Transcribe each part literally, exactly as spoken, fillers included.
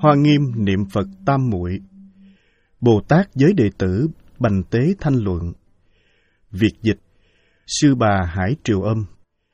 Hoa Nghiêm niệm Phật Tam Muội. Bồ Tát với đệ tử Bành Tế Thanh Luận. Việt dịch Sư Bà Hải Triều Âm.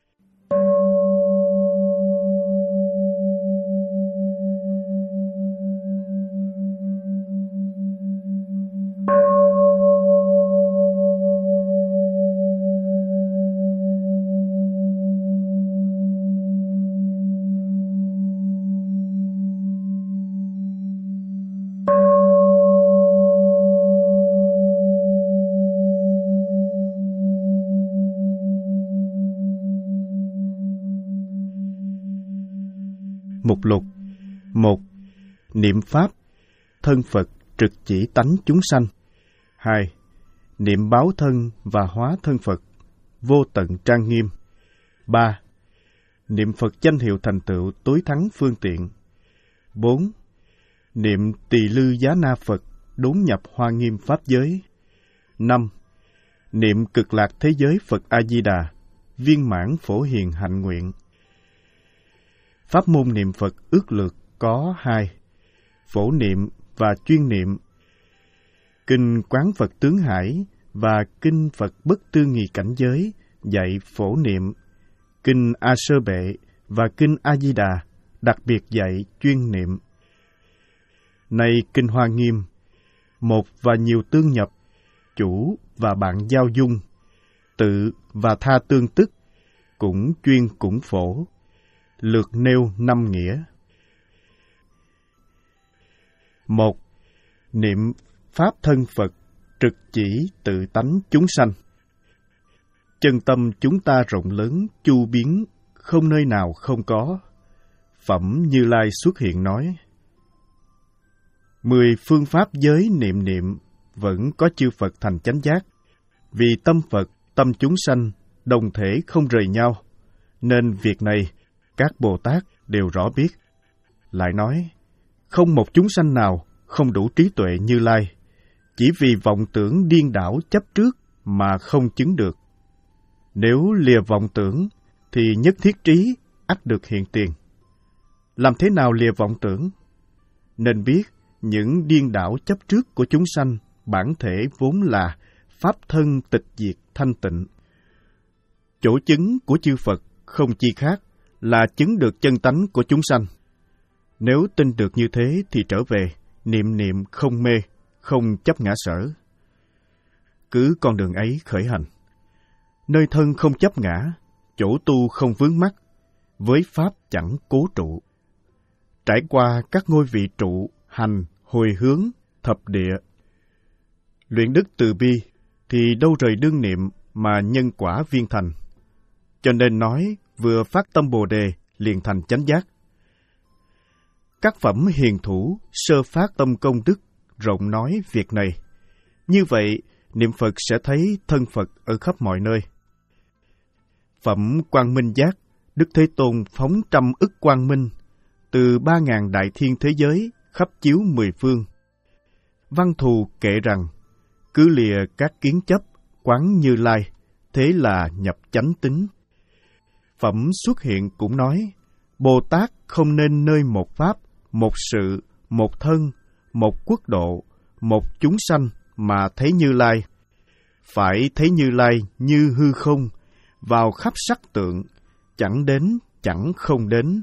Mục lục. Một. Niệm Pháp, thân Phật trực chỉ tánh chúng sanh. Hai. Niệm báo thân và hóa thân Phật, vô tận trang nghiêm. Ba. Niệm Phật danh hiệu thành tựu tối thắng phương tiện. Bốn. Niệm Tỳ Lư Giá Na Phật đốn nhập Hoa Nghiêm Pháp giới. Năm. Niệm Cực Lạc Thế Giới Phật A-di-đà, viên mãn phổ hiền hạnh nguyện. Pháp môn niệm Phật ước lược có hai: phổ niệm và chuyên niệm. Kinh Quán Phật Tướng Hải và Kinh Phật Bất Tư Nghì Cảnh Giới dạy phổ niệm. Kinh A Sơ Bệ và Kinh A Di Đà đặc biệt dạy chuyên niệm. Nay Kinh Hoa Nghiêm, một và nhiều tương nhập, chủ và bạn giao dung, tự và tha tương tức, cũng chuyên cũng phổ. Lược nêu năm nghĩa. Một. Niệm Pháp thân Phật trực chỉ tự tánh chúng sanh. Chân tâm chúng ta rộng lớn, chu biến, không nơi nào không có. Phẩm Như Lai xuất hiện nói: Mười phương pháp giới niệm niệm, vẫn có chư Phật thành chánh giác. Vì tâm Phật, tâm chúng sanh, đồng thể không rời nhau, nên việc này các Bồ Tát đều rõ biết. Lại nói, không một chúng sanh nào không đủ trí tuệ Như Lai, chỉ vì vọng tưởng điên đảo chấp trước mà không chứng được. Nếu lìa vọng tưởng, thì nhất thiết trí ắt được hiện tiền. Làm thế nào lìa vọng tưởng? Nên biết, những điên đảo chấp trước của chúng sanh, bản thể vốn là Pháp thân tịch diệt thanh tịnh. Chỗ chứng của chư Phật không chi khác là chứng được chân tánh của chúng sanh. Nếu tin được như thế thì trở về, niệm niệm không mê, không chấp ngã sở. Cứ con đường ấy khởi hành. Nơi thân không chấp ngã, chỗ tu không vướng mắc, với Pháp chẳng cố trụ. Trải qua các ngôi vị trụ, hành, hồi hướng, thập địa. Luyện đức từ bi, thì đâu rời đương niệm mà nhân quả viên thành. Cho nên nói, vừa phát tâm Bồ Đề, liền thành chánh giác. Các phẩm hiền thủ, sơ phát tâm công đức, rộng nói việc này. Như vậy, niệm Phật sẽ thấy thân Phật ở khắp mọi nơi. Phẩm Quang Minh Giác, Đức Thế Tôn phóng trăm ức quang minh, từ ba ngàn đại thiên thế giới, khắp chiếu mười phương. Văn thù kệ rằng, cứ lìa các kiến chấp, quán Như Lai, thế là nhập chánh tính. Phẩm Xuất Hiện cũng nói, Bồ Tát không nên nơi một pháp, một sự, một thân, một quốc độ, một chúng sanh mà thấy Như Lai. Phải thấy Như Lai như hư không, vào khắp sắc tượng, chẳng đến, chẳng không đến.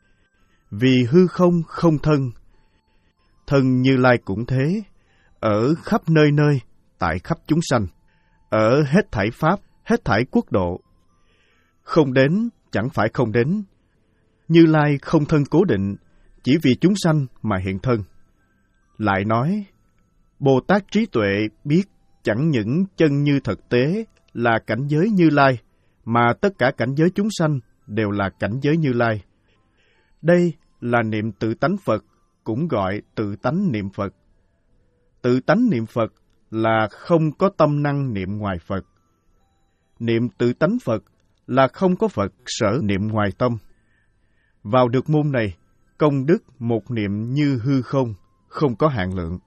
Vì hư không không thân. Thân Như Lai cũng thế, ở khắp nơi nơi, tại khắp chúng sanh, ở hết thảy pháp, hết thảy quốc độ. Không đến, chẳng phải không đến. Như Lai không thân cố định, chỉ vì chúng sanh mà hiện thân. Lại nói, Bồ Tát trí tuệ biết chẳng những chân như thực tế là cảnh giới Như Lai, mà tất cả cảnh giới chúng sanh đều là cảnh giới Như Lai. Đây là niệm tự tánh Phật, cũng gọi tự tánh niệm Phật. Tự tánh niệm Phật là không có tâm năng niệm ngoài Phật. Niệm tự tánh Phật là không có Phật sở niệm ngoài tâm. Vào được môn này, công đức một niệm như hư không, không có hạn lượng.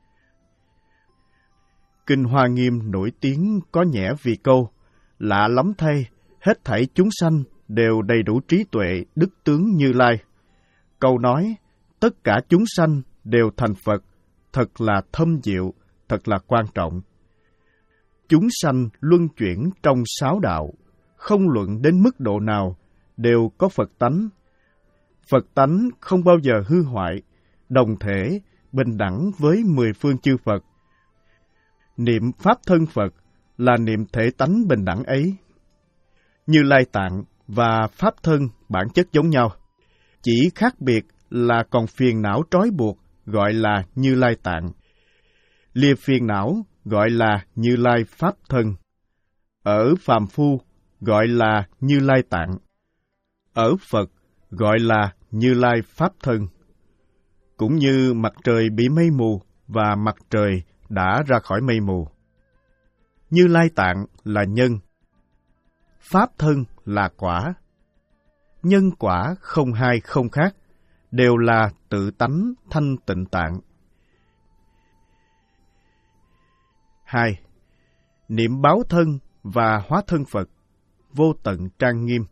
Kinh Hoa Nghiêm nổi tiếng có nhẽ vì câu, lạ lắm thay, hết thảy chúng sanh đều đầy đủ trí tuệ, đức tướng Như Lai. Câu nói, tất cả chúng sanh đều thành Phật, thật là thâm diệu, thật là quan trọng. Chúng sanh luân chuyển trong sáu đạo, không luận đến mức độ nào, đều có Phật tánh. Phật tánh không bao giờ hư hoại, đồng thể, bình đẳng với mười phương chư Phật. Niệm Pháp thân Phật là niệm thể tánh bình đẳng ấy. Như Lai Tạng và Pháp thân bản chất giống nhau, chỉ khác biệt là còn phiền não trói buộc gọi là Như Lai Tạng. Lìa phiền não gọi là Như Lai Pháp thân. Ở phàm phu gọi là Như Lai Tạng. Ở Phật gọi là Như Lai Pháp thân. Cũng như mặt trời bị mây mù và mặt trời đã ra khỏi mây mù. Như Lai Tạng là nhân, Pháp thân là quả. Nhân quả không hai không khác, đều là tự tánh thanh tịnh tạng. Hai. Niệm báo thân và hóa thân Phật, vô tận trang nghiêm.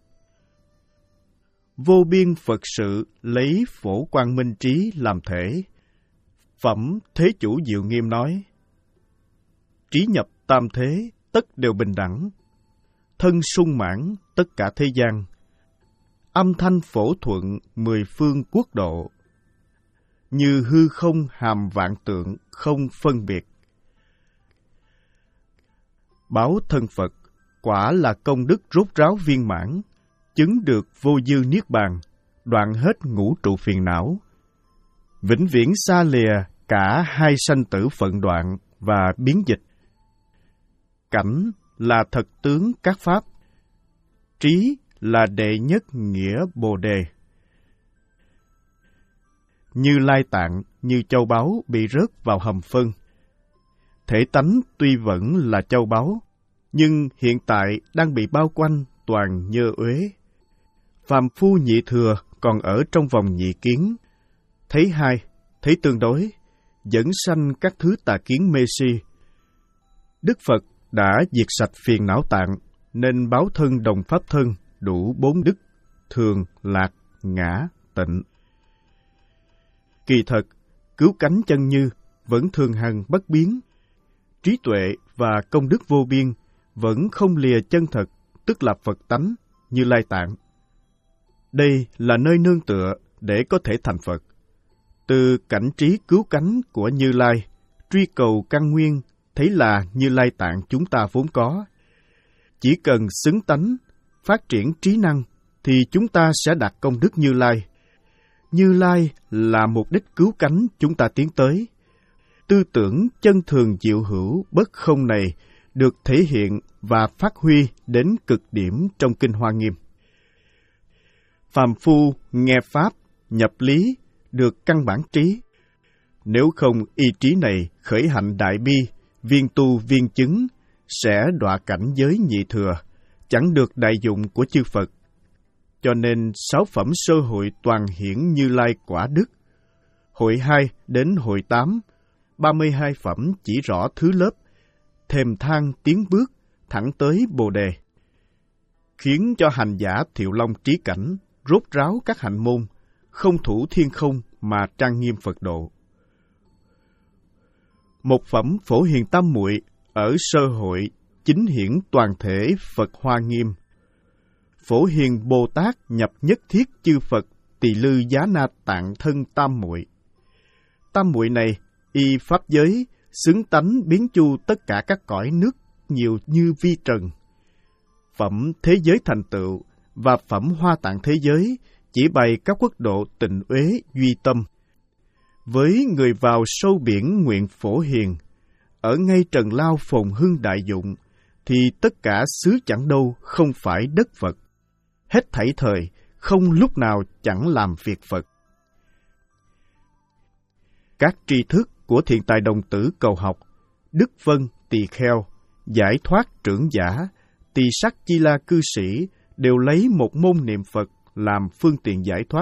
Vô biên Phật sự lấy phổ quang minh trí làm thể. Phẩm Thế Chủ Diệu Nghiêm nói: trí nhập tam thế, tất đều bình đẳng. Thân sung mãn tất cả thế gian. Âm thanh phổ thuận mười phương quốc độ. Như hư không hàm vạn tượng không phân biệt. Báo thân Phật quả là công đức rốt ráo viên mãn, chứng được vô dư niết bàn, đoạn hết ngũ trụ phiền não, vĩnh viễn xa lìa cả hai sanh tử phận đoạn và biến dịch. Cảnh là thật tướng các pháp, trí là đệ nhất nghĩa Bồ đề. Như Lai Tạng, như châu báu bị rớt vào hầm phân. Thể tánh tuy vẫn là châu báu, nhưng hiện tại đang bị bao quanh toàn nhơ uế. Phàm phu nhị thừa còn ở trong vòng nhị kiến. Thấy hai, thấy tương đối, dẫn sanh các thứ tà kiến mê si. Đức Phật đã diệt sạch phiền não tạng, nên báo thân đồng pháp thân đủ bốn đức: thường, lạc, ngã, tịnh. Kỳ thật, cứu cánh chân như vẫn thường hằng bất biến. Trí tuệ và công đức vô biên vẫn không lìa chân thật, tức là Phật tánh, Như Lai Tạng. Đây là nơi nương tựa để có thể thành Phật. Từ cảnh trí cứu cánh của Như Lai, truy cầu căn nguyên, thấy là Như Lai Tạng chúng ta vốn có. Chỉ cần xứng tánh, phát triển trí năng, thì chúng ta sẽ đạt công đức Như Lai. Như Lai là mục đích cứu cánh chúng ta tiến tới. Tư tưởng chân thường diệu hữu bất không này được thể hiện và phát huy đến cực điểm trong Kinh Hoa Nghiêm. Phàm phu nghe Pháp, nhập lý, được căn bản trí. Nếu không y trí này khởi hạnh đại bi, viên tu viên chứng, sẽ đọa cảnh giới nhị thừa, chẳng được đại dụng của chư Phật. Cho nên sáu phẩm sơ hội toàn hiển Như Lai quả đức. Hội hai đến hội tám, ba mươi hai phẩm chỉ rõ thứ lớp, thềm thang tiến bước, thẳng tới Bồ Đề. Khiến cho hành giả Thiệu Long trí cảnh, rốt ráo các hạnh môn, không thủ thiên không mà trang nghiêm Phật độ. Một phẩm Phổ Hiền Tam Muội ở sơ hội chính hiển toàn thể Phật Hoa Nghiêm. Phổ Hiền Bồ Tát nhập nhất thiết chư Phật Tỳ Lư Giá Na Tạng thân Tam Muội. Tam Muội này y pháp giới, xứng tánh biến chu tất cả các cõi nước nhiều như vi trần. Phẩm Thế Giới Thành Tựu và phẩm Hoa Tạng Thế Giới chỉ bày các quốc độ tịnh uế duy tâm. Với người vào sâu biển nguyện phổ hiền, ở ngay trần lao phồn hưng đại dụng, thì tất cả xứ chẳng đâu không phải đất Phật. Hết thảy thời, không lúc nào chẳng làm việc Phật. Các tri thức của thiện tài đồng tử cầu học, Đức Vân Tỳ Kheo, Giải Thoát Trưởng Giả, Tỳ Sắc Chi La Cư Sĩ đều lấy một môn niệm Phật làm phương tiện giải thoát.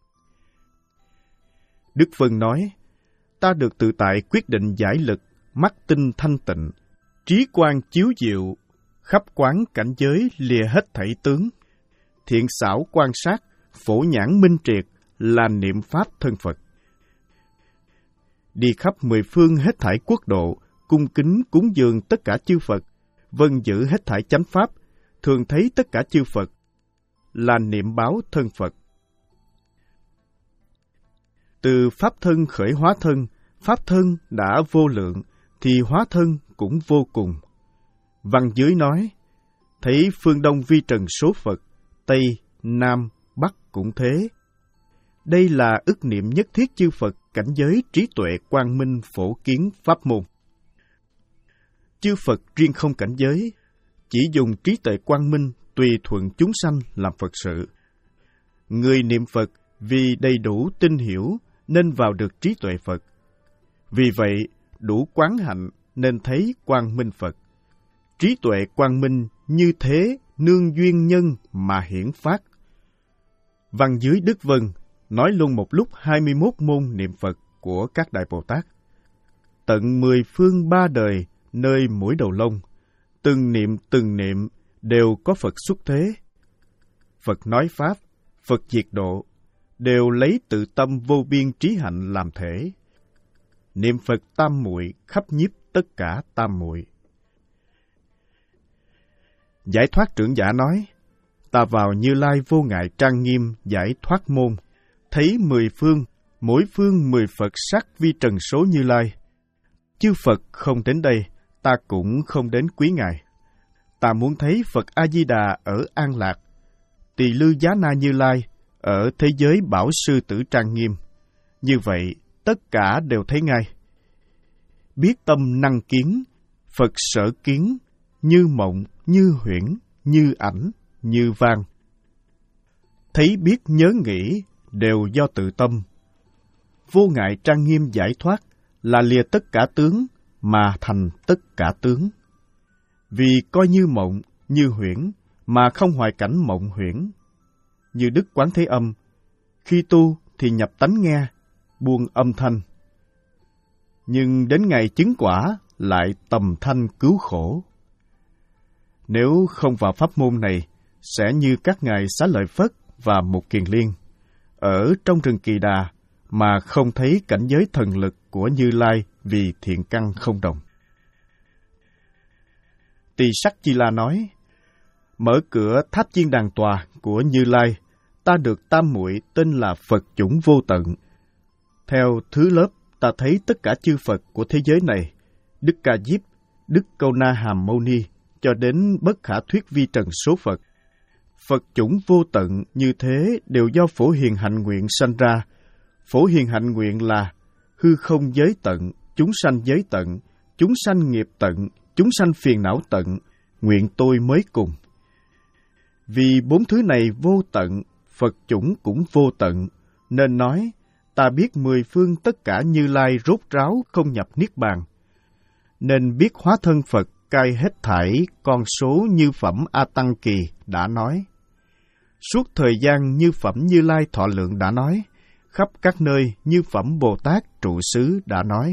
Đức Vân nói: ta được tự tại quyết định giải lực, mắt tinh thanh tịnh, trí quang chiếu diệu, khắp quán cảnh giới lìa hết thảy tướng. Thiện xảo quan sát, phổ nhãn minh triệt là niệm Pháp thân Phật. đi khắp mười phương hết thảy quốc độ, cung kính cúng dường tất cả chư Phật, vâng giữ hết thảy chánh pháp, thường thấy tất cả chư Phật, là niệm báo thân Phật. Từ pháp thân khởi hóa thân, pháp thân đã vô lượng, thì hóa thân cũng vô cùng. Văn dưới nói, thấy phương Đông vi trần số Phật, Tây, Nam, Bắc cũng thế. Đây là ức niệm nhất thiết chư Phật cảnh giới trí tuệ quang minh phổ kiến pháp môn. Chư Phật riêng không cảnh giới, chỉ dùng trí tuệ quang minh tùy thuận chúng sanh làm Phật sự. Người niệm Phật vì đầy đủ tin hiểu nên vào được trí tuệ Phật. Vì vậy, đủ quán hạnh nên thấy quang minh Phật. Trí tuệ quang minh như thế nương duyên nhân mà hiển phát. Văn dưới Đức Vân nói luôn một lúc hai mươi mốt môn niệm Phật của các Đại Bồ Tát. Tận mười phương ba đời nơi mũi đầu lông, từng niệm từng niệm đều có Phật xuất thế. Phật nói Pháp, Phật diệt độ, đều lấy tự tâm vô biên trí hạnh làm thể. Niệm Phật tam muội khắp nhiếp tất cả tam muội. Giải thoát trưởng giả nói, ta vào Như Lai vô ngại trang nghiêm giải thoát môn, thấy mười phương, mỗi phương mười Phật sắc vi trần số Như Lai. Chư Phật không đến đây, ta cũng không đến quý Ngài. Ta muốn thấy Phật A-di-đà ở An Lạc, Tỳ Lư Giá Na Như Lai ở thế giới Bảo Sư Tử trang nghiêm. Như vậy, tất cả đều thấy ngay. Biết tâm năng kiến, Phật sở kiến, như mộng, như huyễn, như ảnh, như vang. Thấy biết nhớ nghĩ đều do tự tâm. Vô ngại trang nghiêm giải thoát là lìa tất cả tướng mà thành tất cả tướng. Vì coi như mộng, như huyễn mà không hoài cảnh mộng huyễn. Như Đức Quán Thế Âm, khi tu thì nhập tánh nghe, buông âm thanh. Nhưng đến ngày chứng quả lại tầm thanh cứu khổ. Nếu không vào pháp môn này, sẽ như các ngài Xá Lợi Phất và Mục Kiền Liên, ở trong rừng Kỳ Đà mà không thấy cảnh giới thần lực của Như Lai vì thiện căn không đồng. Tỳ Sắc Chi La nói, mở cửa tháp chiên đàn tòa của Như Lai, ta được tam muội tên là Phật chủng vô tận. Theo thứ lớp, ta thấy tất cả chư Phật của thế giới này, Đức Ca Diếp, Đức Câu Na Hàm Mâu Ni, cho đến bất khả thuyết vi trần số Phật. Phật chủng vô tận như thế đều do Phổ Hiền hạnh nguyện sanh ra. Phổ Hiền hạnh nguyện là hư không giới tận, chúng sanh giới tận, chúng sanh nghiệp tận, chúng sanh phiền não tận, nguyện tôi mới cùng. Vì bốn thứ này vô tận, Phật chủng cũng vô tận, nên nói, ta biết mười phương tất cả Như Lai rốt ráo không nhập Niết Bàn. Nên biết hóa thân Phật cai hết thảy con số như phẩm A Tăng Kỳ đã nói. Suốt thời gian như phẩm Như Lai thọ lượng đã nói, khắp các nơi như phẩm Bồ Tát trụ xứ đã nói.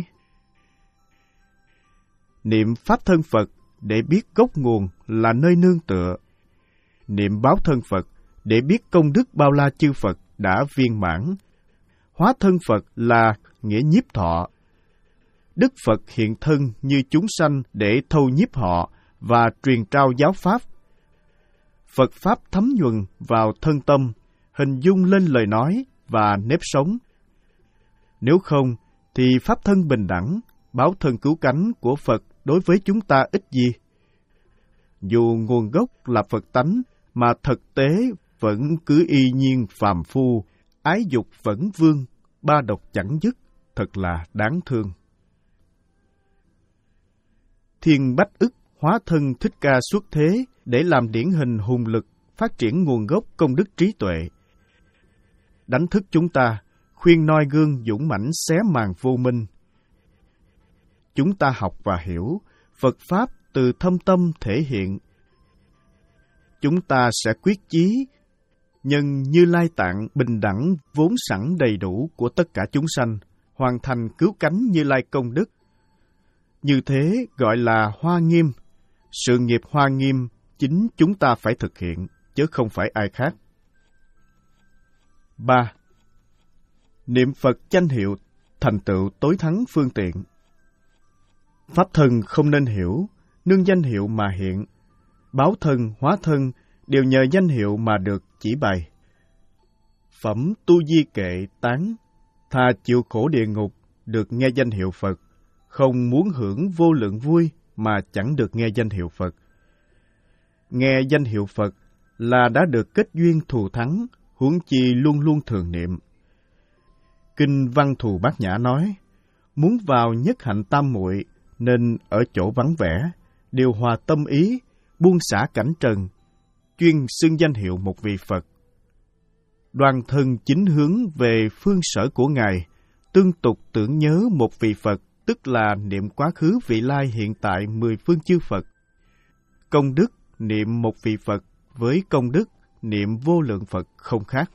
Niệm Pháp thân Phật để biết gốc nguồn là nơi nương tựa. Niệm báo thân Phật để biết công đức bao la chư Phật đã viên mãn. Hóa thân Phật là nghĩa nhiếp thọ. Đức Phật hiện thân như chúng sanh để thâu nhiếp họ và truyền trao giáo pháp. Phật Pháp thấm nhuần vào thân tâm, hình dung lên lời nói và nếp sống. Nếu không, thì Pháp thân bình đẳng, báo thân cứu cánh của Phật đối với chúng ta ích gì? Dù nguồn gốc là Phật tánh, mà thực tế vẫn cứ y nhiên phàm phu, ái dục vẫn vương, ba độc chẳng dứt, thật là đáng thương. Thiên Bách ức hóa thân Thích Ca xuất thế để làm điển hình hùng lực, phát triển nguồn gốc công đức trí tuệ. Đánh thức chúng ta, khuyên noi gương dũng mãnh xé màn vô minh. Chúng ta học và hiểu, Phật Pháp từ thâm tâm thể hiện. Chúng ta sẽ quyết chí, nhân Như Lai Tạng bình đẳng vốn sẵn đầy đủ của tất cả chúng sanh, hoàn thành cứu cánh Như Lai công đức. Như thế gọi là Hoa Nghiêm. Sự nghiệp Hoa Nghiêm chính chúng ta phải thực hiện, chứ không phải ai khác. ba. Niệm Phật danh hiệu thành tựu tối thắng phương tiện. Pháp thân không nên hiểu, nương danh hiệu mà hiện. Báo thân, hóa thân đều nhờ danh hiệu mà được chỉ bày. Phẩm tu di kệ tán, thà chịu khổ địa ngục, được nghe danh hiệu Phật, không muốn hưởng vô lượng vui mà chẳng được nghe danh hiệu Phật. Nghe danh hiệu Phật là đã được kết duyên thù thắng, huống chi luôn luôn thường niệm. Kinh Văn Thù Bát Nhã nói, muốn vào nhất hạnh tam muội nên ở chỗ vắng vẻ, điều hòa tâm ý, buông xả cảnh trần, chuyên xưng danh hiệu một vị Phật. Đoàn thân chính hướng về phương sở của Ngài, tương tục tưởng nhớ một vị Phật, tức là niệm quá khứ vị lai hiện tại mười phương chư Phật. Công đức niệm một vị Phật với công đức niệm vô lượng Phật không khác.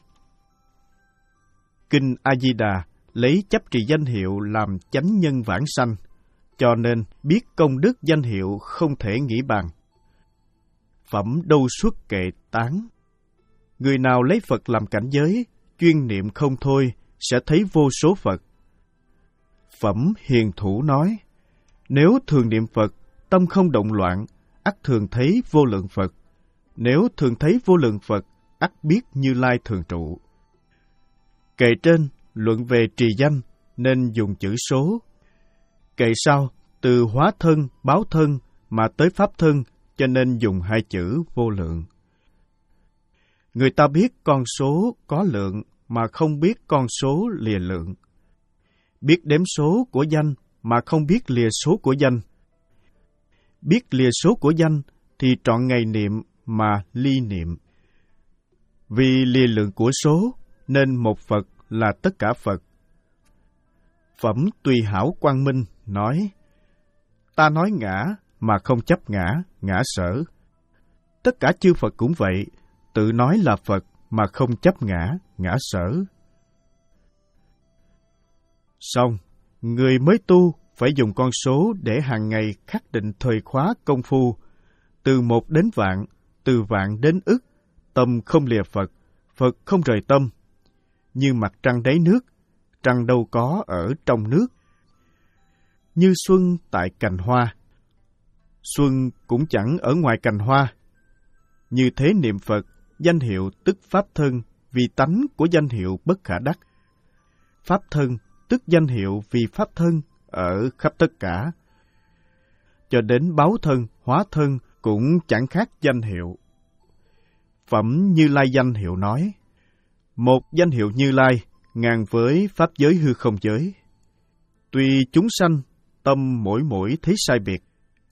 Kinh A-di-đà lấy chấp trì danh hiệu làm chánh nhân vãng sanh, cho nên biết công đức danh hiệu không thể nghĩ bàn. Phẩm đâu xuất kệ tán, người nào lấy Phật làm cảnh giới, chuyên niệm không thôi, sẽ thấy vô số Phật. Phẩm hiền thủ nói, nếu thường niệm Phật, tâm không động loạn, ắt thường thấy vô lượng Phật. Nếu thường thấy vô lượng Phật, ắt biết Như Lai thường trụ. Kệ trên luận về trì danh nên dùng chữ số. Kệ sau từ hóa thân, báo thân mà tới pháp thân, cho nên dùng hai chữ vô lượng. Người ta biết con số có lượng mà không biết con số lìa lượng. Biết đếm số của danh mà không biết lìa số của danh. Biết lìa số của danh thì trọn ngày niệm mà ly niệm. Vì lìa lượng của số nên một Phật là tất cả Phật. Phẩm Tùy Hảo Quang Minh nói, ta nói ngã mà không chấp ngã, ngã sở. Tất cả chư Phật cũng vậy, tự nói là Phật mà không chấp ngã, ngã sở. Xong, người mới tu phải dùng con số để hàng ngày khắc định thời khóa công phu, từ một đến vạn, từ vạn đến ức, tâm không lìa Phật, Phật không rời tâm. Như mặt trăng đáy nước, trăng đâu có ở trong nước. Như xuân tại cành hoa, xuân cũng chẳng ở ngoài cành hoa. Như thế niệm Phật, danh hiệu tức pháp thân, vì tánh của danh hiệu bất khả đắc. Pháp thân tức danh hiệu vì pháp thân ở khắp tất cả. Cho đến báo thân, hóa thân cũng chẳng khác danh hiệu. Phẩm Như Lai danh hiệu nói, một danh hiệu Như Lai ngang với pháp giới hư không giới. Tuy chúng sanh, tâm mỗi mỗi thấy sai biệt.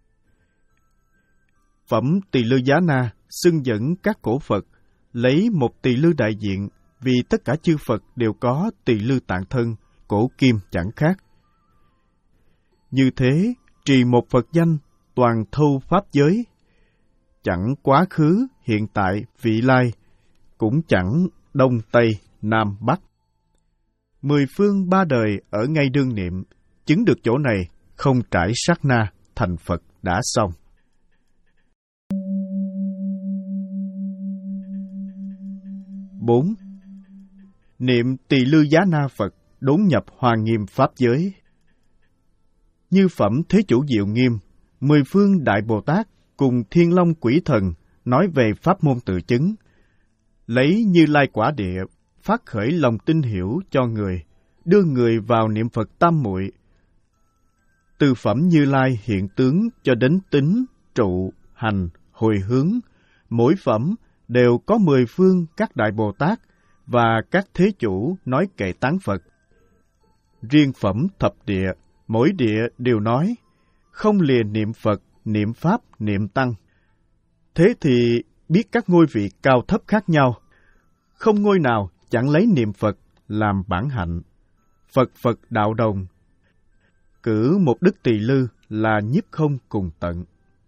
Phẩm Tỳ Lư Giá Na xưng dẫn các cổ Phật, lấy một tỳ lư đại diện, vì tất cả chư Phật đều có tỳ lư tạng thân, cổ kim chẳng khác. Như thế, trì một Phật danh, toàn thâu pháp giới, chẳng quá khứ, hiện tại, vị lai, cũng chẳng đông, tây, nam, bắc. Mười phương ba đời ở ngay đương niệm, chứng được chỗ này, không trải sát na, thành Phật đã xong. Bốn. Niệm Tỳ Lư Giá Na Phật, đốn nhập Hoa Nghiêm Pháp giới. Như phẩm Thế Chủ Diệu Nghiêm, mười phương Đại Bồ Tát cùng Thiên Long Quỷ Thần nói về pháp môn tự chứng, lấy Như Lai quả địa, phát khởi lòng tin hiểu cho người, đưa người vào niệm Phật tam muội. Từ phẩm Như Lai hiện tướng cho đến tính, trụ, hành, hồi hướng, mỗi phẩm đều có mười phương các Đại Bồ Tát và các Thế Chủ nói kệ tán Phật. Riêng phẩm thập địa, mỗi địa đều nói, không lìa niệm Phật, niệm Pháp, niệm Tăng. Thế thì biết các ngôi vị cao thấp khác nhau, không ngôi nào chẳng lấy niệm Phật làm bản hạnh. Phật Phật đạo đồng, cử một đức tỳ lư là nhiếp không cùng tận.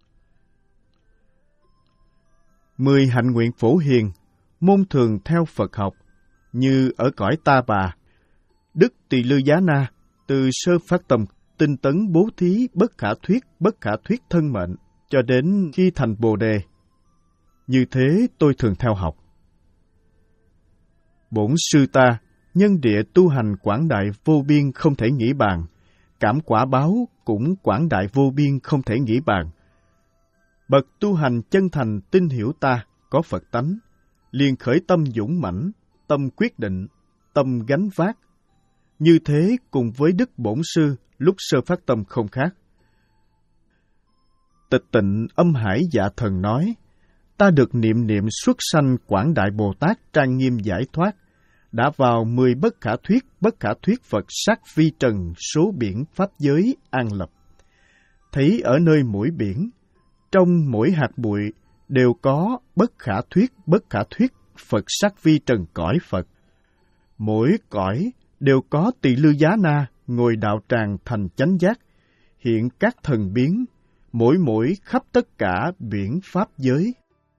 Mười hạnh nguyện phổ hiền, môn thường theo Phật học, như ở cõi Ta Bà. Đức Tỳ Lư Giá Na, từ sơ phát tâm, tinh tấn bố thí bất khả thuyết, bất khả thuyết thân mệnh, cho đến khi thành Bồ Đề. Như thế tôi thường theo học. Bổn sư ta, nhân địa tu hành quảng đại vô biên không thể nghĩ bàn, cảm quả báo cũng quảng đại vô biên không thể nghĩ bàn. Bậc tu hành chân thành tin hiểu ta có Phật tánh, liền khởi tâm dũng mãnh, tâm quyết định, tâm gánh vác. Như thế cùng với Đức Bổn Sư lúc sơ phát tâm không khác. Tịch Tịnh Âm Hải Dạ Thần nói, ta được niệm niệm xuất sanh quảng đại Bồ Tát trang nghiêm giải thoát, đã vào mười bất khả thuyết, bất khả thuyết Phật sát vi trần số biển pháp giới an lập. Thấy ở nơi mỗi biển, trong mỗi hạt bụi đều có bất khả thuyết, bất khả thuyết Phật sát vi trần cõi Phật. Mỗi cõi đều có Tỳ Lư Giá Na ngồi đạo tràng thành chánh giác, hiện các thần biến, mỗi mỗi khắp tất cả biển pháp giới.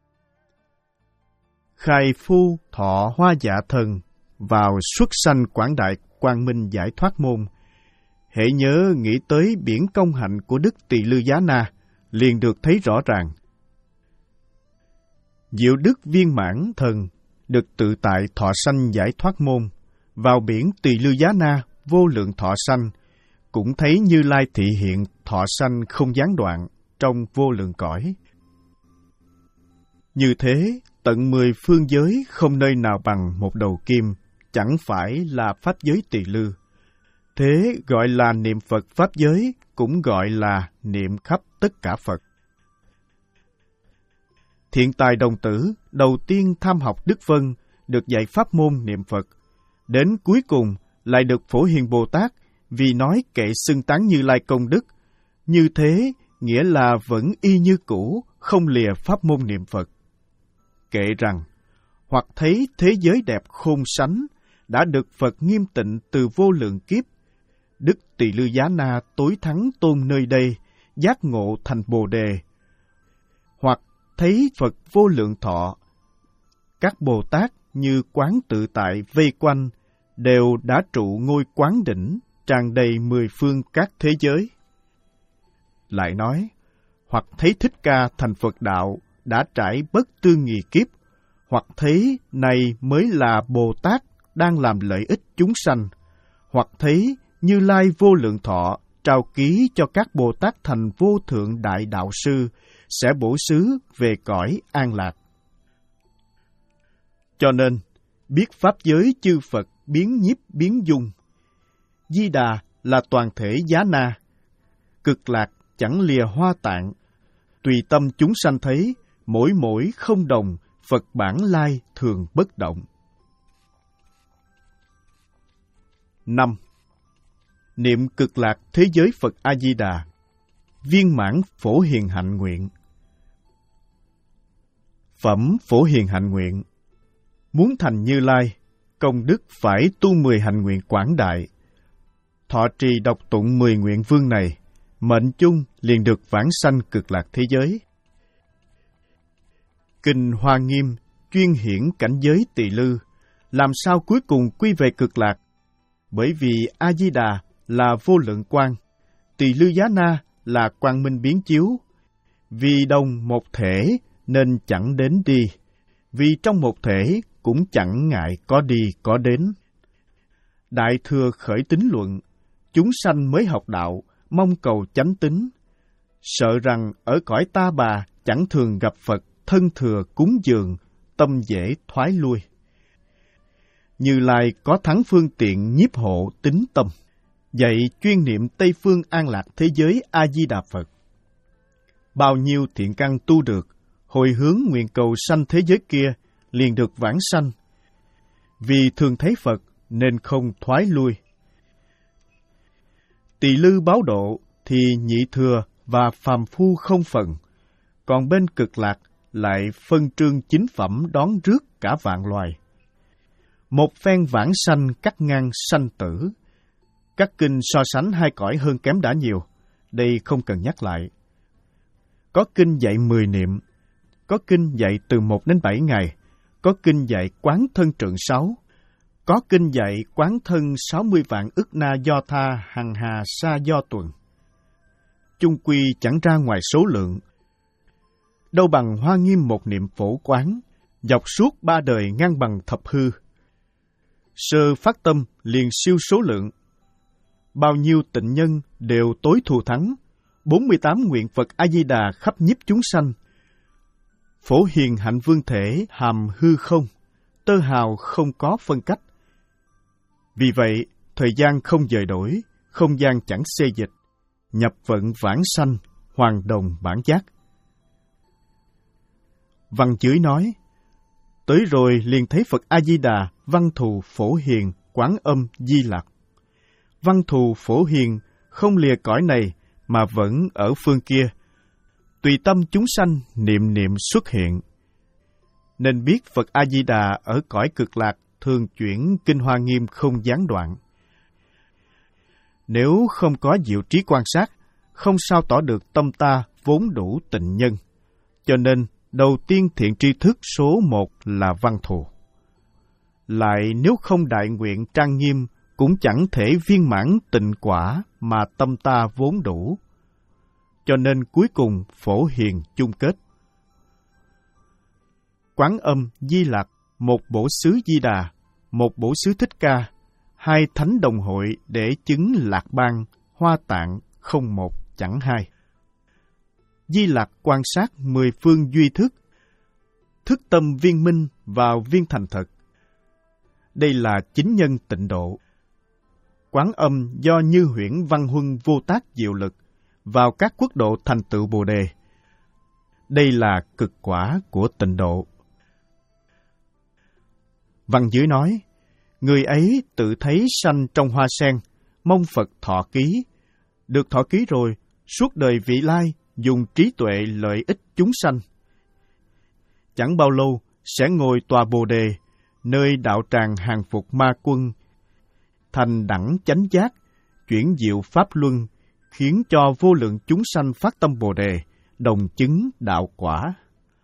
Khai Phu Thọ Hoa Dạ Thần vào xuất sanh quảng đại quang minh giải thoát môn, hễ nhớ nghĩ tới biển công hạnh của Đức Tỳ Lư Giá Na, liền được thấy rõ ràng. Diệu Đức Viên Mãn Thần được tự tại thọ sanh giải thoát môn, vào biển Tỳ Lư Giá Na vô lượng thọ sanh, cũng thấy Như Lai thị hiện thọ sanh không gián đoạn trong vô lượng cõi. Như thế, tận mười phương giới không nơi nào bằng một đầu kim, chẳng phải là pháp giới Tỳ Lư. Thế gọi là niệm Phật pháp giới, cũng gọi là niệm khắp tất cả Phật. Thiện tài đồng tử, đầu tiên tham học Đức Vân, được dạy pháp môn niệm Phật. Đến cuối cùng lại được Phổ Hiền Bồ Tát, vì nói kệ xưng tán Như Lai công đức. Như thế, nghĩa là vẫn y như cũ, không lìa pháp môn niệm Phật. Kệ rằng, hoặc thấy thế giới đẹp khôn sánh, đã được Phật nghiêm tịnh từ vô lượng kiếp. Đức Tỳ Lư Giá Na tối thắng tôn nơi đây, giác ngộ thành Bồ Đề. Hoặc thấy Phật vô lượng thọ, các Bồ Tát như quán tự tại vây quanh, đều đã trụ ngôi quán đỉnh, tràn đầy mười phương các thế giới. Lại nói, hoặc thấy Thích Ca thành Phật đạo, đã trải bất tư nghì kiếp, hoặc thấy này mới là Bồ Tát đang làm lợi ích chúng sanh, hoặc thấy Như Lai vô lượng thọ trao ký cho các Bồ Tát thành vô thượng đại đạo sư, sẽ bổ xứ về cõi an lạc. Cho nên, biết pháp giới chư Phật biến nhiếp biến dung. Di Đà là toàn thể Giá Na, cực lạc chẳng lìa hoa tạng, tùy tâm chúng sanh thấy, mỗi mỗi không đồng, Phật bản lai thường bất động. năm. Niệm cực lạc thế giới Phật A-di-đà, viên mãn Phổ Hiền hạnh nguyện. Phẩm Phổ Hiền hạnh nguyện. Muốn thành Như Lai, công đức phải tu mười hạnh nguyện quảng đại. Thọ trì đọc tụng mười nguyện vương này, mệnh chung liền được vãng sanh cực lạc thế giới. Kinh Hoa Nghiêm chuyên hiển cảnh giới Tỳ Lư, làm sao cuối cùng quy về cực lạc? Bởi vì A-di-đà là vô lượng quang, Tỳ Lư Giá Na là quang minh biến chiếu. Vì đồng một thể nên chẳng đến đi, vì trong một thể cũng chẳng ngại có đi có đến. Đại Thừa khởi tín luận, chúng sanh mới học đạo, mong cầu chánh tín. Sợ rằng ở cõi ta bà chẳng thường gặp Phật, thân thừa cúng dường, tâm dễ thoái lui. Như Lai có thắng phương tiện nhiếp hộ tín tâm, dạy chuyên niệm Tây Phương an lạc thế giới A-di-đà Phật. Bao nhiêu thiện căn tu được, hồi hướng nguyện cầu sanh thế giới kia, liền được vãng sanh. Vì thường thấy Phật nên không thoái lui. Tỳ Lư báo độ thì nhị thừa và phàm phu không phần, còn bên cực lạc lại phân trương chính phẩm đón rước cả vạn loài. Một phen vãng sanh cắt ngang sanh tử. Các kinh so sánh hai cõi hơn kém đã nhiều, đây không cần nhắc lại. Có kinh dạy mười niệm, có kinh dạy từ một đến bảy ngày, có kinh dạy quán thân trượng sáu, có kinh dạy quán thân sáu mươi vạn ức na do tha hằng hà sa do tuần. Chung quy chẳng ra ngoài số lượng. Đâu bằng Hoa Nghiêm một niệm phổ quán, dọc suốt ba đời ngang bằng thập hư. sơ phát tâm liền siêu số lượng. Bao nhiêu tịnh nhân đều tối thù thắng, bốn mươi tám nguyện Phật A-di-đà khắp nhiếp chúng sanh. Phổ hiền hạnh vương thể hàm hư không, tơ hào không có phân cách. Vì vậy, thời gian không dời đổi, không gian chẳng xê dịch, nhập vận vãng sanh, hoàn đồng bản giác. Văn dưới nói, tới rồi liền thấy Phật A-di-đà, văn thù phổ hiền, quán âm di lạc. Văn thù phổ hiền không lìa cõi này mà vẫn ở phương kia, tùy tâm chúng sanh niệm niệm xuất hiện. Nên biết Phật A-di-đà ở cõi cực lạc thường chuyển kinh Hoa Nghiêm không gián đoạn. Nếu không có diệu trí quan sát, không sao tỏ được tâm ta vốn đủ tịnh nhân. Cho nên, đầu tiên thiện tri thức số một là văn thù. Lại nếu không đại nguyện trang nghiêm, cũng chẳng thể viên mãn tịnh quả mà tâm ta vốn đủ. Cho nên cuối cùng phổ hiền chung kết. Quán âm Di Lạc, một bổ xứ Di Đà, một bổ xứ Thích Ca, hai thánh đồng hội để chứng Lạc Bang, Hoa Tạng, không một chẳng hai. Di Lạc quan sát mười phương duy thức, thức tâm viên minh vào viên thành thật. Đây là chính nhân tịnh độ. Quán âm do Như Huyễn Văn Huân vô tác diệu lực vào các quốc độ thành tựu Bồ Đề. Đây là cực quả của tịnh độ. Văn dưới nói, người ấy tự thấy sanh trong hoa sen, mong Phật thọ ký. Được thọ ký rồi, suốt đời vị lai dùng trí tuệ lợi ích chúng sanh. Chẳng bao lâu sẽ ngồi tòa Bồ Đề, nơi đạo tràng hàng phục ma quân, thành đẳng chánh giác, chuyển diệu pháp luân, khiến cho vô lượng chúng sanh phát tâm Bồ Đề, đồng chứng đạo quả.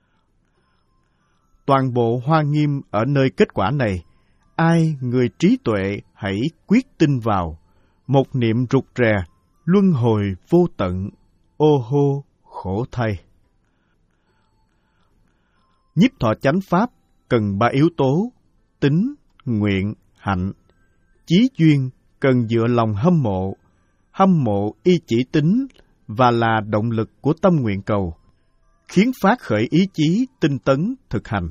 Toàn bộ Hoa Nghiêm ở nơi kết quả này, ai người trí tuệ hãy quyết tin vào, một niệm rụt rè, luân hồi vô tận, ô hô khổ thay. Nhiếp thọ chánh pháp cần ba yếu tố: tín, nguyện, hạnh. Chí duyên cần dựa lòng hâm mộ, hâm mộ y chỉ tín và là động lực của tâm nguyện cầu, khiến phát khởi ý chí tinh tấn thực hành.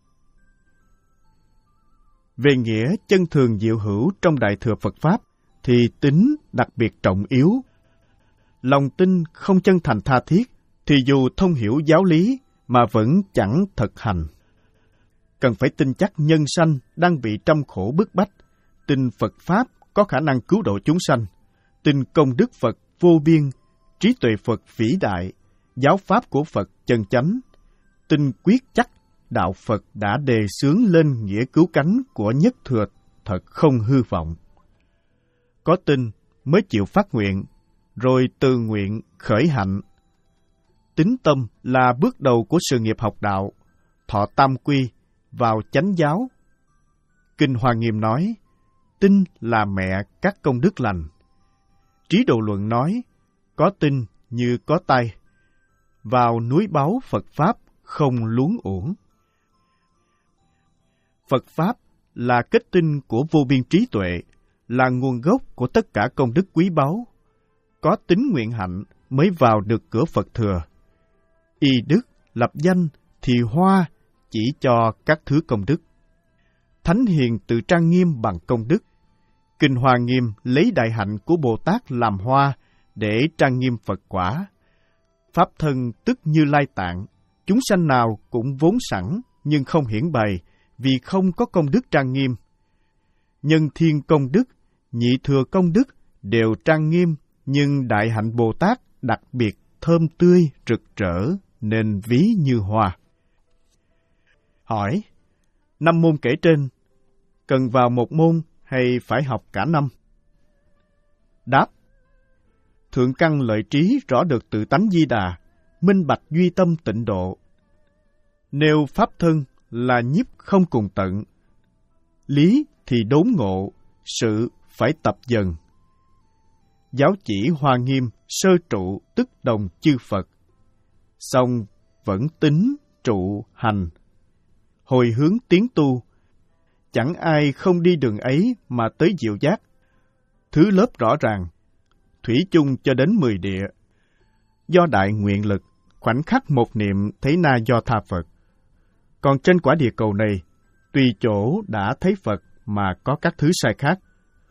Về nghĩa chân thường diệu hữu trong Đại Thừa Phật Pháp, thì tín đặc biệt trọng yếu. Lòng tin không chân thành tha thiết, thì dù thông hiểu giáo lý mà vẫn chẳng thực hành. Cần phải tin chắc nhân sanh đang bị trăm khổ bức bách, tin Phật Pháp có khả năng cứu độ chúng sanh, tin công đức Phật vô biên, trí tuệ Phật vĩ đại, giáo Pháp của Phật chân chánh, tin quyết chắc đạo Phật đã đề xướng lên nghĩa cứu cánh của nhất thừa thật không hư vọng. Có tin mới chịu phát nguyện, rồi từ nguyện khởi hạnh. Tín tâm là bước đầu của sự nghiệp học đạo, thọ tam quy, vào chánh giáo. Kinh Hoa Nghiêm nói, tin là mẹ các công đức lành. Trí Độ Luận nói, có tin như có tay, vào núi báu Phật Pháp không luống uổng. Phật Pháp là kết tinh của vô biên trí tuệ, là nguồn gốc của tất cả công đức quý báu. Có tín nguyện hạnh mới vào được cửa Phật thừa. Y đức, lập danh, thì hoa chỉ cho các thứ công đức. Thánh hiền tự trang nghiêm bằng công đức. Kinh Hoa Nghiêm lấy đại hạnh của Bồ Tát làm hoa để trang nghiêm Phật quả. Pháp thân tức Như Lai Tạng, chúng sanh nào cũng vốn sẵn nhưng không hiển bày, vì không có công đức trang nghiêm. Nhân thiên công đức, nhị thừa công đức đều trang nghiêm, nhưng đại hạnh Bồ Tát đặc biệt thơm tươi, rực rỡ, nên ví như hoa. Hỏi, năm môn kể trên, cần vào một môn hay phải học cả năm? Đáp, thượng căn lợi trí rõ được tự tánh Di Đà, minh bạch duy tâm tịnh độ. Nêu pháp thân là nhiếp không cùng tận, lý thì đốn ngộ, sự phải tập dần. Giáo chỉ Hoa Nghiêm sơ trụ tức đồng chư Phật, song vẫn tính trụ hành. Hồi hướng tiến tu, chẳng ai không đi đường ấy mà tới diệu giác. Thứ lớp rõ ràng, thủy chung cho đến mười địa. Do đại nguyện lực, khoảnh khắc một niệm thấy na do tha Phật. Còn trên quả địa cầu này, tùy chỗ đã thấy Phật mà có các thứ sai khác.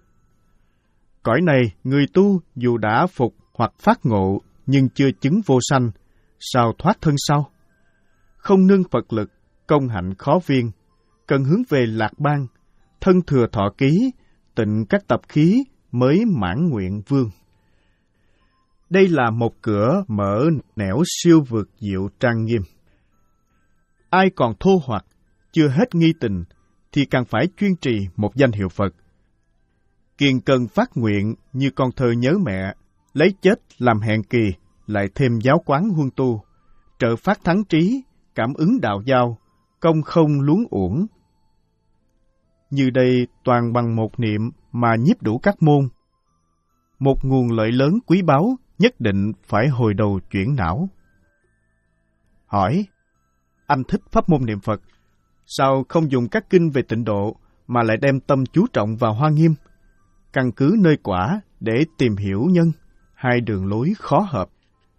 Cõi này, người tu dù đã phục hoặc phát ngộ, nhưng chưa chứng vô sanh, sao thoát thân sau? Không nương Phật lực, công hạnh khó viên, cần hướng về lạc bang, thân thừa thọ ký, tịnh các tập khí mới mãn nguyện vương. Đây là một cửa mở nẻo siêu vượt diệu trang nghiêm. Ai còn thô hoặc, chưa hết nghi tình, thì càng phải chuyên trì một danh hiệu Phật. Kiền cần phát nguyện như con thơ nhớ mẹ, lấy chết làm hẹn kỳ, lại thêm giáo quán huân tu, trợ phát thắng trí, cảm ứng đạo giao, công không luống uổng. Như đây toàn bằng một niệm mà nhiếp đủ các môn. Một nguồn lợi lớn quý báu nhất định phải hồi đầu chuyển não. Hỏi, anh thích pháp môn niệm Phật, sao không dùng các kinh về tịnh độ mà lại đem tâm chú trọng vào Hoa Nghiêm, căn cứ nơi quả để tìm hiểu nhân, hai đường lối khó hợp?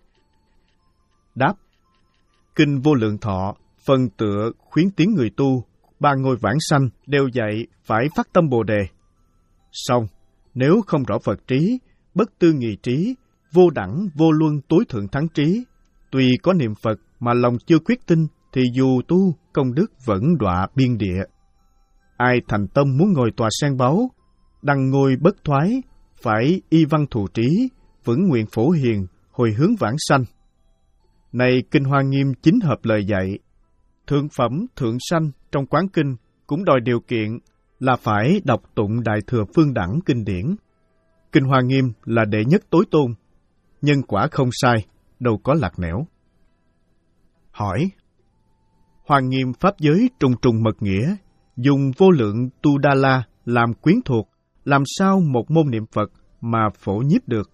Đáp, kinh Vô Lượng Thọ, phần tựa khuyến tiến người tu, ba ngôi vãng sanh đều dạy phải phát tâm Bồ Đề. Song, nếu không rõ Phật trí, bất tư nghị trí, vô đẳng, vô luân tối thượng thắng trí, tuy có niệm Phật mà lòng chưa quyết tin, thì dù tu, công đức vẫn đọa biên địa. Ai thành tâm muốn ngồi tòa sen báu, đăng ngôi bất thoái, phải y văn thù trí, vững nguyện phổ hiền, hồi hướng vãng sanh. Này Kinh Hoa Nghiêm chính hợp lời dạy. Thượng phẩm, thượng sanh trong quán kinh cũng đòi điều kiện là phải đọc tụng Đại Thừa Phương Đẳng kinh điển. Kinh Hoa Nghiêm là đệ nhất tối tôn, nhân quả không sai, đâu có lạc nẻo. Hỏi, Hoa Nghiêm pháp giới trùng trùng mật nghĩa, dùng vô lượng tu đa la làm quyến thuộc, làm sao một môn niệm Phật mà phổ nhiếp được?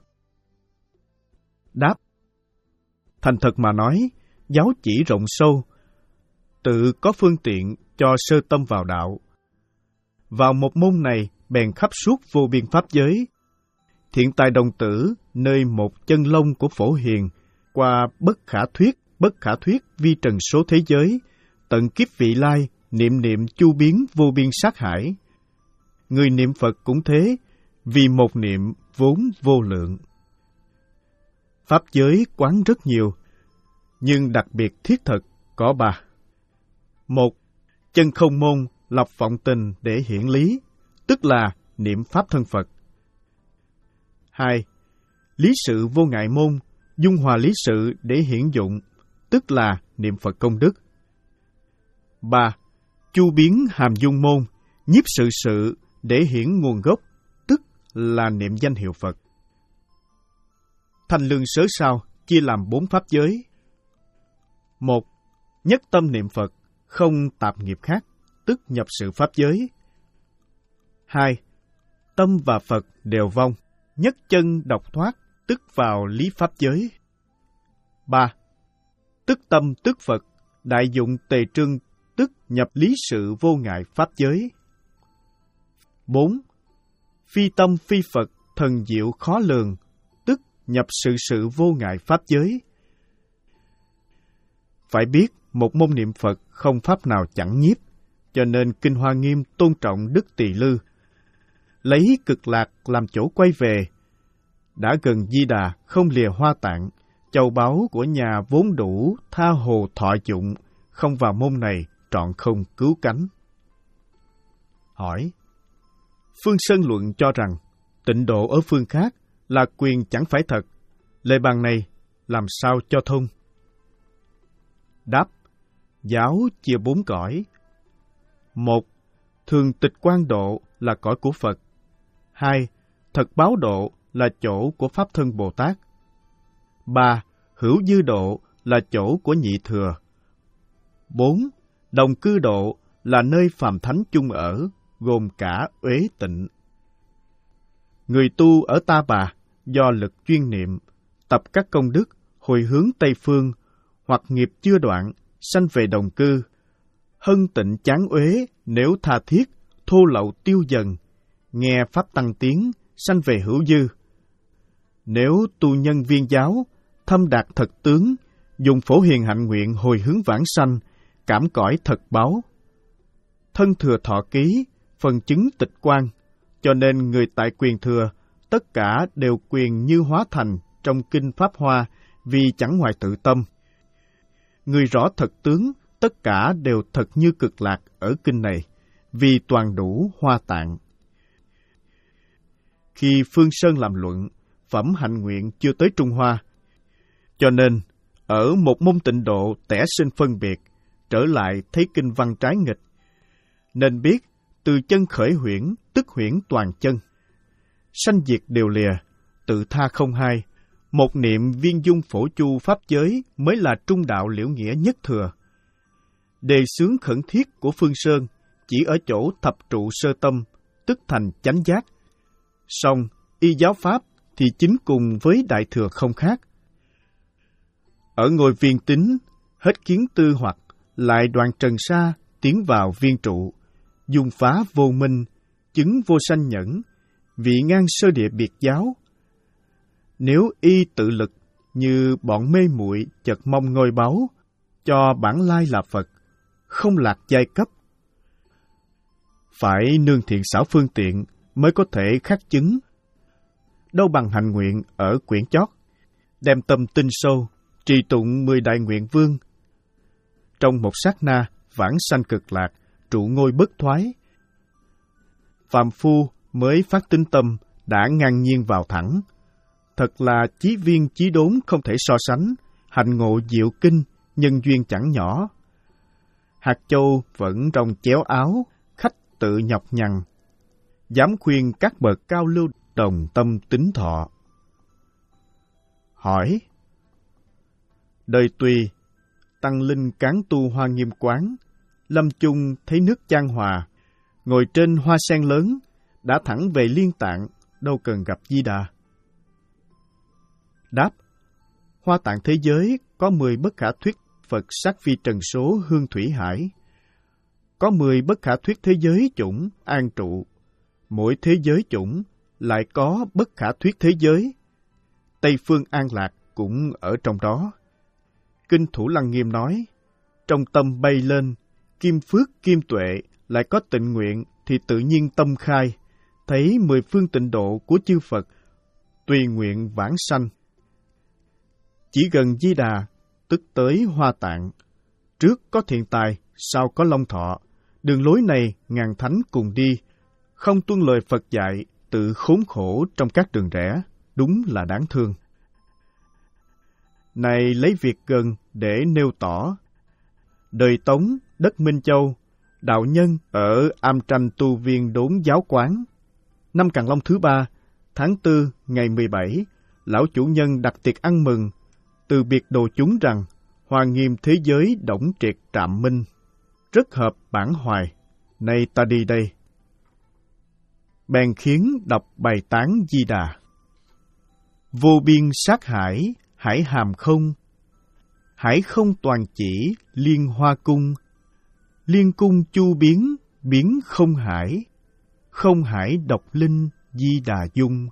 Đáp, thành thật mà nói, giáo chỉ rộng sâu, tự có phương tiện cho sơ tâm vào đạo. Vào một môn này bèn khắp suốt vô biên pháp giới, thiện tài đồng tử nơi một chân lông của Phổ Hiền, qua bất khả thuyết, bất khả thuyết vi trần số thế giới, tận kiếp vị lai, niệm niệm chu biến vô biên sát hải. Người niệm Phật cũng thế, vì một niệm vốn vô lượng. Pháp giới quán rất nhiều, nhưng đặc biệt thiết thực có ba. Một, chân không môn lập vọng tình để hiển lý, tức là niệm pháp thân Phật. Hai, lý sự vô ngại môn, dung hòa lý sự để hiển dụng, tức là niệm Phật công đức. Ba, chu biến hàm dung môn, nhiếp sự sự để hiển nguồn gốc, tức là niệm danh hiệu Phật. Thanh Lương Sớ Sao chia làm bốn pháp giới. Một, nhất tâm niệm Phật, không tạp nghiệp khác, tức nhập sự pháp giới. Hai, tâm và Phật đều vong, nhất chân độc thoát, tức vào lý pháp giới. Ba, tức tâm tức Phật, đại dụng tề trưng, tức nhập lý sự vô ngại pháp giới. Bốn, phi tâm phi Phật, thần diệu khó lường, tức nhập sự sự vô ngại pháp giới. Phải biết, một môn niệm Phật không pháp nào chẳng nhiếp, cho nên Kinh Hoa Nghiêm tôn trọng Đức Tỳ Lư, lấy cực lạc làm chỗ quay về. Đã gần Di Đà không lìa Hoa Tạng, châu báu của nhà vốn đủ tha hồ thọ dụng, không vào môn này trọn không cứu cánh. Hỏi, Phương Sơn luận cho rằng tịnh độ ở phương khác là quyền chẳng phải thật, lời bàn này làm sao cho thông? Đáp, giáo chia bốn cõi. Một, thường tịch quan độ là cõi của Phật. Hai, thật báo độ là chỗ của Pháp Thân Bồ Tát. Ba, hữu dư độ là chỗ của Nhị Thừa. Bốn, đồng cư độ là nơi phàm thánh chung ở, gồm cả uế tịnh. Người tu ở Ta Bà do lực chuyên niệm, tập các công đức, hồi hướng Tây Phương, hoặc nghiệp chưa đoạn, sanh về đồng cư, hân tịnh chán uế nếu tha thiết, thô lậu tiêu dần, nghe pháp tăng tiến, sanh về hữu dư. Nếu tu nhân viên giáo, thâm đạt thật tướng, dùng phổ hiền hạnh nguyện hồi hướng vãng sanh, cảm cõi thật báo. Thân thừa thọ ký, phần chứng tịch quan, cho nên người tại quyền thừa, tất cả đều quyền như hóa thành trong kinh Pháp Hoa, vì chẳng ngoài tự tâm. Người rõ thật tướng, tất cả đều thật như cực lạc ở kinh này, vì toàn đủ hoa tạng. Khi Phương Sơn làm luận, phẩm hạnh nguyện chưa tới Trung Hoa, cho nên ở một môn tịnh độ tẻ sinh phân biệt, trở lại thấy kinh văn trái nghịch, nên biết từ chân khởi huyễn, tức huyễn toàn chân. Sanh diệt đều lìa, tự tha không hai, một niệm viên dung phổ chu pháp giới mới là trung đạo liễu nghĩa nhất thừa. Đề xướng khẩn thiết của Phương Sơn chỉ ở chỗ thập trụ sơ tâm, tức thành chánh giác. Song y giáo pháp thì chính cùng với đại thừa không khác. Ở ngôi viên tính, hết kiến tư hoặc, lại đoạn trần sa, tiến vào viên trụ, dung phá vô minh, chứng vô sanh nhẫn, vị ngang sơ địa biệt giáo. Nếu y tự lực như bọn mê muội chợt mong ngôi báu, cho bản lai là Phật, không lạc giai cấp. Phải nương thiện xảo phương tiện mới có thể khắc chứng. Đâu bằng hạnh nguyện ở quyển chót, đem tâm tinh sâu, trì tụng mười đại nguyện vương. Trong một sát na, vãng sanh cực lạc, trụ ngôi bất thoái. Phàm phu mới phát tín tâm, đã ngang nhiên vào thẳng. Thật là chí viên chí đốn không thể so sánh, hạnh ngộ diệu kinh, nhân duyên chẳng nhỏ. Hạt châu vẫn trong chéo áo, khách tự nhọc nhằn. Dám khuyên các bậc cao lưu đồng tâm tính thọ. Hỏi: đời tùy, tăng linh cán tu Hoa Nghiêm quán, lâm chung thấy nước chan hòa, ngồi trên hoa sen lớn, đã thẳng về Liên Tạng, đâu cần gặp Di Đà. Đáp: Hoa Tạng thế giới có mười bất khả thuyết Phật sắc phi trần số hương thủy hải. Có mười bất khả thuyết thế giới chủng an trụ. Mỗi thế giới chủng lại có bất khả thuyết thế giới. Tây phương an lạc cũng ở trong đó. Kinh Thủ Lăng Nghiêm nói, trong tâm bay lên, kim phước kim tuệ, lại có tịnh nguyện thì tự nhiên tâm khai, thấy mười phương tịnh độ của chư Phật, tùy nguyện vãng sanh. Chỉ gần Di Đà, tức tới Hoa Tạng. Trước có thiện tài, sau có long thọ. Đường lối này ngàn thánh cùng đi, không tuân lời Phật dạy, tự khốn khổ trong các đường rẽ, đúng là đáng thương. Này lấy việc gần để nêu tỏ. Đời Tống, đất Minh Châu, đạo nhân ở Am Tranh tu viên đốn giáo quán. Năm Càn Long thứ ba, tháng tư, ngày mười bảy, lão chủ nhân đặt tiệc ăn mừng, từ biệt đồ chúng rằng, Hoa Nghiêm thế giới đổng triệt trạm minh. Rất hợp bản hoài, nay ta đi đây. Bèn khiến đọc bài tán Di Đà. Vô biên sát hải, hải hàm không. Hải không toàn chỉ, liên hoa cung. Liên cung chu biến, biến không hải. Không hải độc linh, Di Đà dung.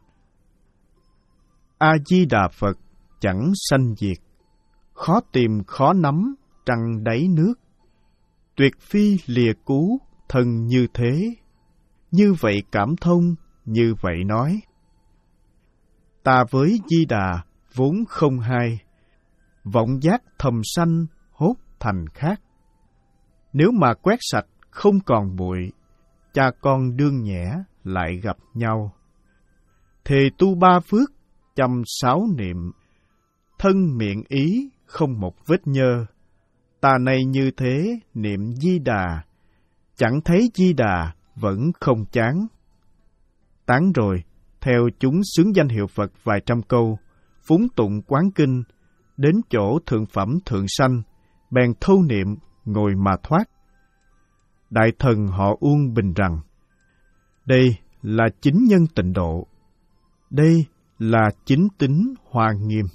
A-di-đà Phật, chẳng sanh diệt. Khó tìm khó nắm, trăng đáy nước. Tuyệt phi lìa cứu, thân như thế. Như vậy cảm thông, như vậy nói. Ta với Di Đà vốn không hai, vọng giác thầm sanh hốt thành khác. Nếu mà quét sạch không còn bụi, cha con đương nhẽ lại gặp nhau. Thề tu ba phước, chăm sáu niệm, thân miệng ý không một vết nhơ. Ta này như thế niệm Di Đà, chẳng thấy Di Đà vẫn không chán. Tán rồi, theo chúng xướng danh hiệu Phật vài trăm câu, phúng tụng quán kinh, đến chỗ thượng phẩm thượng sanh, bèn thâu niệm, ngồi mà thoát. Đại thần họ Uông bình rằng, đây là chính nhân tịnh độ, đây là chính tính Hoa Nghiêm.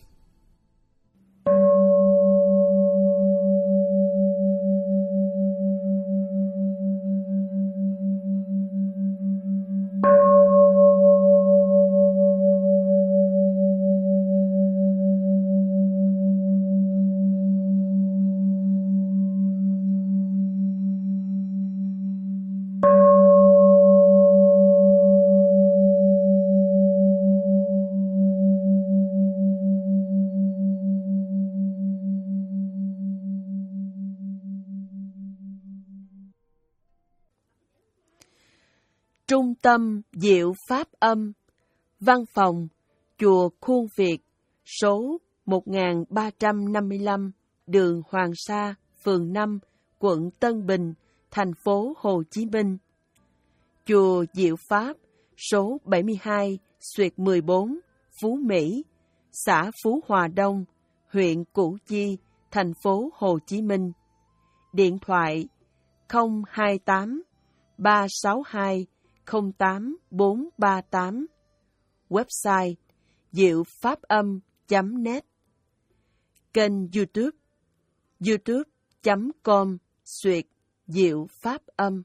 Trung tâm Diệu Pháp Âm, Văn phòng Chùa Khuôn Việt, số một nghìn ba trăm năm mươi lăm, đường Hoàng Sa, phường năm, quận Tân Bình, thành phố Hồ Chí Minh. Chùa Diệu Pháp, số bảy mươi hai, xuyệt mười bốn, Phú Mỹ, xã Phú Hòa Đông, huyện Củ Chi, thành phố Hồ Chí Minh. Điện thoại không hai tám ba sáu hai không tám bốn ba tám. Website diệu pháp âm chấm net. Kênh YouTube youtube chấm com xuyệt diệu pháp âm.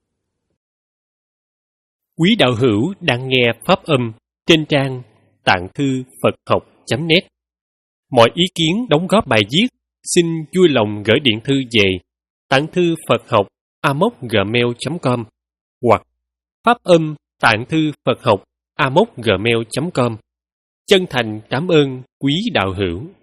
Quý đạo hữu đang nghe pháp âm trên trang tạng thư Phật học chấm net. Mọi ý kiến đóng góp bài viết xin vui lòng gửi điện thư về tạng thư Phật học a m o c gmail chấm com hoặc pháp âm tạng thư Phật học a m o c gmail chấm com. Chân thành cảm ơn quý đạo hữu.